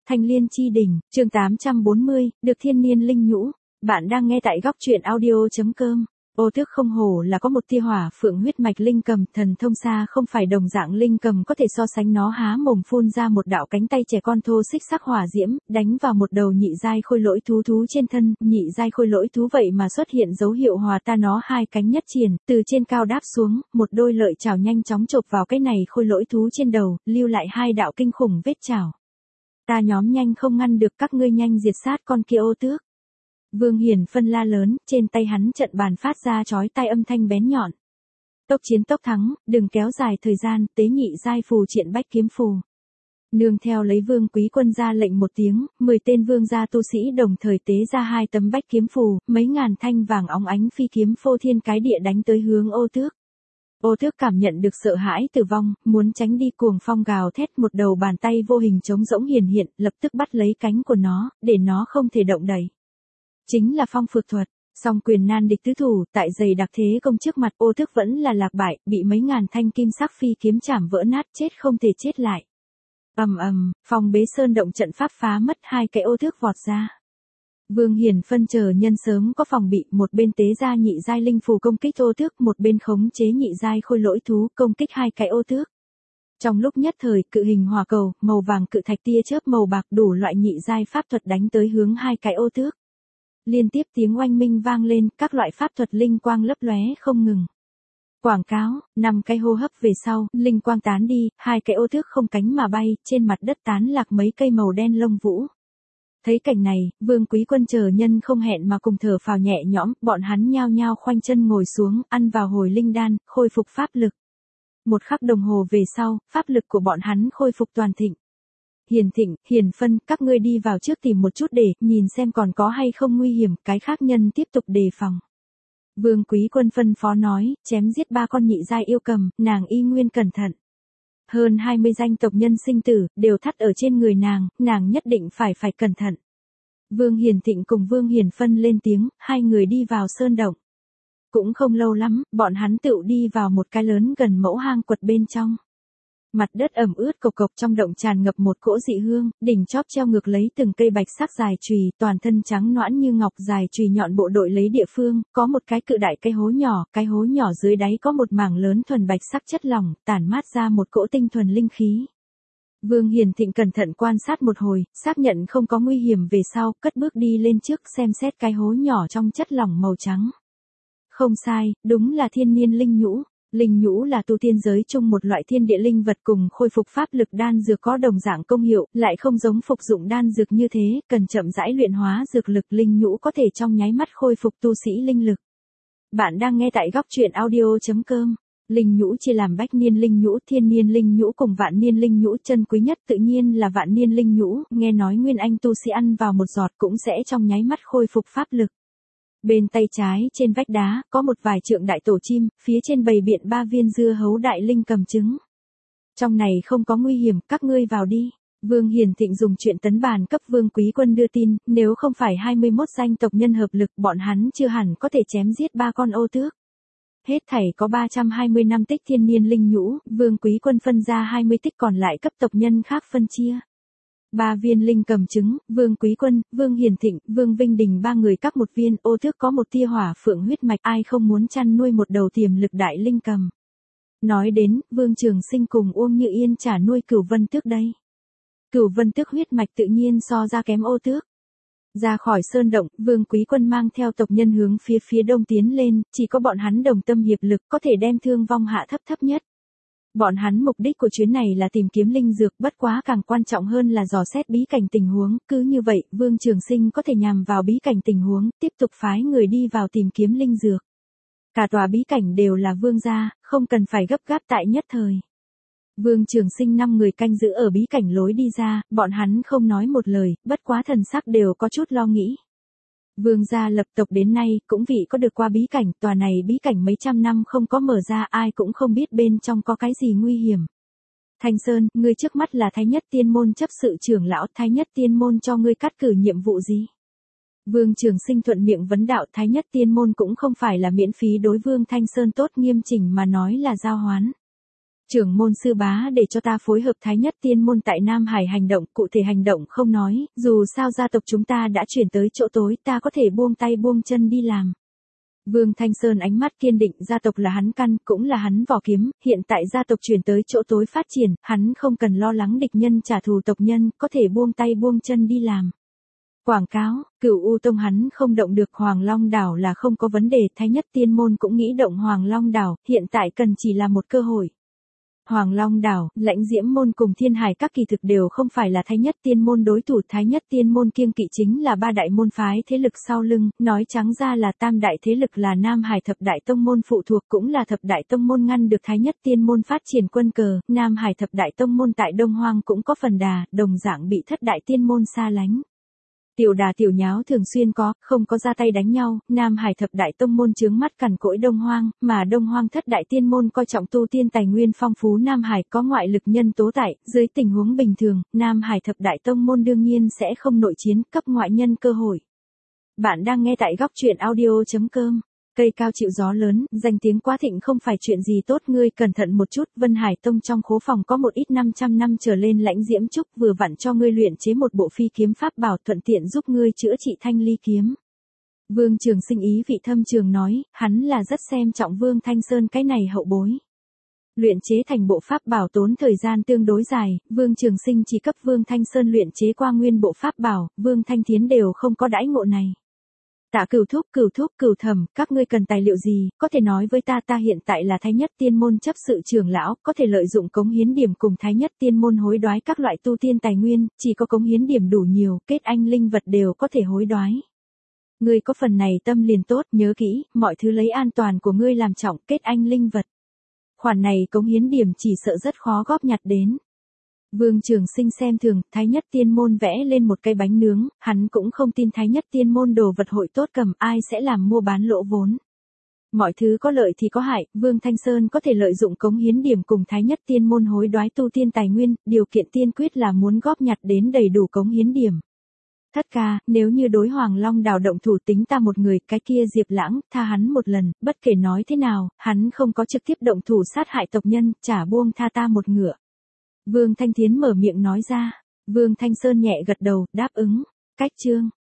Thanh Liên Chi Đỉnh, chương 840, được thiên niên linh nhũ. Bạn đang nghe tại góc truyện audio.com. Ô Tước không hổ là có một tia hỏa phượng huyết mạch linh cầm, thần thông xa không phải đồng dạng linh cầm có thể so sánh, nó há mồm phun ra một đạo cánh tay trẻ con thô xích sắc hỏa diễm, đánh vào một đầu nhị giai khôi lỗi thú trên thân, nhị giai khôi lỗi thú vậy mà xuất hiện dấu hiệu hòa ta, nó hai cánh nhất triển, từ trên cao đáp xuống, một đôi lợi chảo nhanh chóng chộp vào cái này khôi lỗi thú trên đầu, lưu lại hai đạo kinh khủng vết chảo. Ta nhóm nhanh không ngăn được, các ngươi nhanh diệt sát con kia Ô Tước. Vương Hiển phân la lớn, trên tay hắn trận bàn phát ra chói tai âm thanh bén nhọn. Tốc chiến tốc thắng, đừng kéo dài thời gian, tế nhị giai phù triện bách kiếm phù. Nương theo lấy Vương Quý Quân ra lệnh một tiếng, 10 tên vương gia tu sĩ đồng thời tế ra hai tấm bách kiếm phù, mấy ngàn thanh vàng óng ánh phi kiếm phô thiên cái địa đánh tới hướng Ô Tước. Ô Tước cảm nhận được sợ hãi tử vong, muốn tránh đi, cuồng phong gào thét, một đầu bàn tay vô hình trống rỗng hiển hiện, lập tức bắt lấy cánh của nó, để nó không thể động đậy. Chính là phong phược thuật, song quyền nan địch tứ thủ, tại dày đặc thế công trước mặt, Ô Tước vẫn là lạc bại, bị mấy ngàn thanh kim sắc phi kiếm chảm vỡ nát, chết không thể chết lại. Phong bế sơn động trận pháp phá mất, hai cái Ô Tước vọt ra. Vương Hiển phân chờ nhân sớm có phòng bị, một bên tế ra nhị giai linh phù công kích Ô Tước, một bên khống chế nhị giai khôi lỗi thú công kích hai cái Ô Tước. Trong lúc nhất thời, cự hình hỏa cầu, màu vàng cự thạch, tia chớp màu bạc, đủ loại nhị giai pháp thuật đánh tới hướng hai cái Ô Tước. Liên tiếp tiếng oanh minh vang lên, các loại pháp thuật linh quang lấp lóe không ngừng. Quảng cáo, 5 cái hô hấp về sau, linh quang tán đi, hai cái Ô Tước không cánh mà bay, trên mặt đất tán lạc mấy cây màu đen lông vũ. Thấy cảnh này, Vương Quý Quân chờ nhân không hẹn mà cùng thở phào nhẹ nhõm, bọn hắn nhao nhao khoanh chân ngồi xuống, ăn vào hồi linh đan, khôi phục pháp lực. Một khắc đồng hồ về sau, pháp lực của bọn hắn khôi phục toàn thịnh. Hiền Thịnh, Hiền Phân, các ngươi đi vào trước tìm một chút để nhìn xem còn có hay không nguy hiểm, cái khác nhân tiếp tục đề phòng. Vương Quý Quân phân phó nói, chém giết 3 con nhị giai yêu cầm, nàng y nguyên cẩn thận. Hơn 20 danh tộc nhân sinh tử, đều thắt ở trên người nàng nhất định phải cẩn thận. Vương Hiền Thịnh cùng Vương Hiền Phân lên tiếng, hai người đi vào sơn động. Cũng không lâu lắm, bọn hắn tựu đi vào một cái lớn gần mẫu hang quật bên trong. Mặt đất ẩm ướt cộc cộc, trong động tràn ngập một cỗ dị hương, đỉnh chóp treo ngược lấy từng cây bạch sắc dài chùy, toàn thân trắng nõn như ngọc, dài chùy nhọn bộ đội lấy địa phương, có một cái cự đại cái hố nhỏ dưới đáy có một mảng lớn thuần bạch sắc chất lỏng, tản mát ra một cỗ tinh thuần linh khí. Vương Hiền Thịnh cẩn thận quan sát một hồi, xác nhận không có nguy hiểm về sau, cất bước đi lên trước xem xét cái hố nhỏ trong chất lỏng màu trắng. Không sai, đúng là thiên niên linh nhũ. Linh nhũ là tu tiên giới chung một loại thiên địa linh vật, cùng khôi phục pháp lực đan dược có đồng dạng công hiệu, lại không giống phục dụng đan dược như thế, cần chậm rãi luyện hóa dược lực. Linh nhũ có thể trong nháy mắt khôi phục tu sĩ linh lực. Bạn đang nghe tại góc truyện audio.com. Linh nhũ chia làm bách niên linh nhũ, thiên niên linh nhũ cùng vạn niên linh nhũ. Chân quý nhất tự nhiên là vạn niên linh nhũ, nghe nói nguyên anh tu sĩ ăn vào một giọt cũng sẽ trong nháy mắt khôi phục pháp lực. Bên tay trái trên vách đá, có một vài trượng đại tổ chim, phía trên bày biện 3 viên dưa hấu đại linh cầm trứng. Trong này không có nguy hiểm, các ngươi vào đi. Vương Hiền Thịnh dùng chuyện tấn bàn cấp Vương Quý Quân đưa tin, nếu không phải 21 danh tộc nhân hợp lực, bọn hắn chưa hẳn có thể chém giết 3 con Ô Tước. Hết thảy có 320 năm tích thiên niên linh nhũ, Vương Quý Quân phân ra 20 tích còn lại cấp tộc nhân khác phân chia. 3 viên linh cầm trứng, Vương Quý Quân, Vương Hiền Thịnh, Vương Vinh Đình 3 người các một viên. Ô Tước có một tia hỏa phượng huyết mạch, ai không muốn chăn nuôi một đầu tiềm lực đại linh cầm. Nói đến, Vương Trường Sinh cùng Uông Như Yên trả nuôi Cửu Vân Tước đây. Cửu Vân Tước huyết mạch tự nhiên so ra kém Ô Tước. Ra khỏi sơn động, Vương Quý Quân mang theo tộc nhân hướng phía đông tiến lên, chỉ có bọn hắn đồng tâm hiệp lực có thể đem thương vong hạ thấp nhất. Bọn hắn mục đích của chuyến này là tìm kiếm linh dược, bất quá càng quan trọng hơn là dò xét bí cảnh tình huống, cứ như vậy, Vương Trường Sinh có thể nhằm vào bí cảnh tình huống, tiếp tục phái người đi vào tìm kiếm linh dược. Cả tòa bí cảnh đều là vương gia, không cần phải gấp gáp tại nhất thời. Vương Trường Sinh 5 người canh giữ ở bí cảnh lối đi ra, bọn hắn không nói một lời, bất quá thần sắc đều có chút lo nghĩ. Vương gia lập tộc đến nay, cũng vì có được qua bí cảnh, tòa này bí cảnh mấy trăm năm không có mở ra, ai cũng không biết bên trong có cái gì nguy hiểm. Thanh Sơn, ngươi trước mắt là Thái Nhất Tiên Môn chấp sự trưởng lão, Thái Nhất Tiên Môn cho ngươi cắt cử nhiệm vụ gì? Vương Trường Sinh thuận miệng vấn đạo. Thái Nhất Tiên Môn cũng không phải là miễn phí đối Vương Thanh Sơn tốt, nghiêm chỉnh mà nói là giao hoán. Trưởng môn sư bá để cho ta phối hợp Thái Nhất Tiên môn tại Nam Hải hành động, cụ thể hành động không nói, dù sao gia tộc chúng ta đã chuyển tới chỗ tối, ta có thể buông tay buông chân đi làm. Vương Thanh Sơn ánh mắt kiên định, gia tộc là hắn căn, cũng là hắn vỏ kiếm, hiện tại gia tộc chuyển tới chỗ tối phát triển, hắn không cần lo lắng địch nhân trả thù tộc nhân, có thể buông tay buông chân đi làm. Quảng cáo, Cửu U Tông hắn không động được, Hoàng Long Đảo là không có vấn đề, Thái Nhất Tiên môn cũng nghĩ động Hoàng Long Đảo, hiện tại cần chỉ là một cơ hội. Hoàng Long Đảo, Lãnh Diễm môn cùng Thiên Hải các kỳ thực đều không phải là Thái Nhất Tiên môn đối thủ, Thái Nhất Tiên môn kiêng kỵ chính là ba đại môn phái thế lực sau lưng, nói trắng ra là tam đại thế lực là Nam Hải thập đại tông môn phụ thuộc, cũng là thập đại tông môn ngăn được Thái Nhất Tiên môn phát triển quân cờ, Nam Hải thập đại tông môn tại Đông Hoang cũng có phần đà, đồng dạng bị thất đại tiên môn xa lánh. Tiểu đà tiểu nháo thường xuyên có, không có ra tay đánh nhau, Nam Hải thập đại tông môn chướng mắt cằn cỗi Đông Hoang, mà Đông Hoang thất đại tiên môn coi trọng tu tiên tài nguyên phong phú, Nam Hải có ngoại lực nhân tố tại, dưới tình huống bình thường, Nam Hải thập đại tông môn đương nhiên sẽ không nội chiến, cấp ngoại nhân cơ hội. Bạn đang nghe tại góc truyện audio.com. Cây cao chịu gió lớn, danh tiếng quá thịnh không phải chuyện gì tốt, ngươi cẩn thận một chút, Vân Hải Tông trong khố phòng có một ít 500 năm trở lên Lãnh Diễm trúc, vừa vặn cho ngươi luyện chế một bộ phi kiếm pháp bảo, thuận tiện giúp ngươi chữa trị thanh ly kiếm. Vương Trường Sinh ý vị thâm trường nói, hắn là rất xem trọng Vương Thanh Sơn cái này hậu bối. Luyện chế thành bộ pháp bảo tốn thời gian tương đối dài, Vương Trường Sinh chỉ cấp Vương Thanh Sơn luyện chế qua nguyên bộ pháp bảo, Vương Thanh Thiến đều không có đãi ngộ này. Tạ Cửu Thúc, Cửu Thẩm, các ngươi cần tài liệu gì, có thể nói với ta, ta hiện tại là Thái Nhất Tiên môn chấp sự trưởng lão, có thể lợi dụng cống hiến điểm cùng Thái Nhất Tiên môn hối đoái các loại tu tiên tài nguyên, chỉ có cống hiến điểm đủ nhiều, kết anh linh vật đều có thể hối đoái. Ngươi có phần này tâm liền tốt, nhớ kỹ, mọi thứ lấy an toàn của ngươi làm trọng, kết anh linh vật. Khoản này cống hiến điểm chỉ sợ rất khó góp nhặt đến. Vương Trường Sinh xem thường, Thái Nhất Tiên môn vẽ lên một cây bánh nướng, hắn cũng không tin Thái Nhất Tiên môn đồ vật hội tốt cầm, ai sẽ làm mua bán lỗ vốn. Mọi thứ có lợi thì có hại, Vương Thanh Sơn có thể lợi dụng cống hiến điểm cùng Thái Nhất Tiên môn hối đoái tu tiên tài nguyên, điều kiện tiên quyết là muốn góp nhặt đến đầy đủ cống hiến điểm. Thất ca, nếu như đối Hoàng Long Đảo động thủ tính ta một người, cái kia Diệp Lãng, tha hắn một lần, bất kể nói thế nào, hắn không có trực tiếp động thủ sát hại tộc nhân, trả buông tha ta một ngựa. Vương Thanh Thiến mở miệng nói ra, Vương Thanh Sơn nhẹ gật đầu, đáp ứng, cách chương.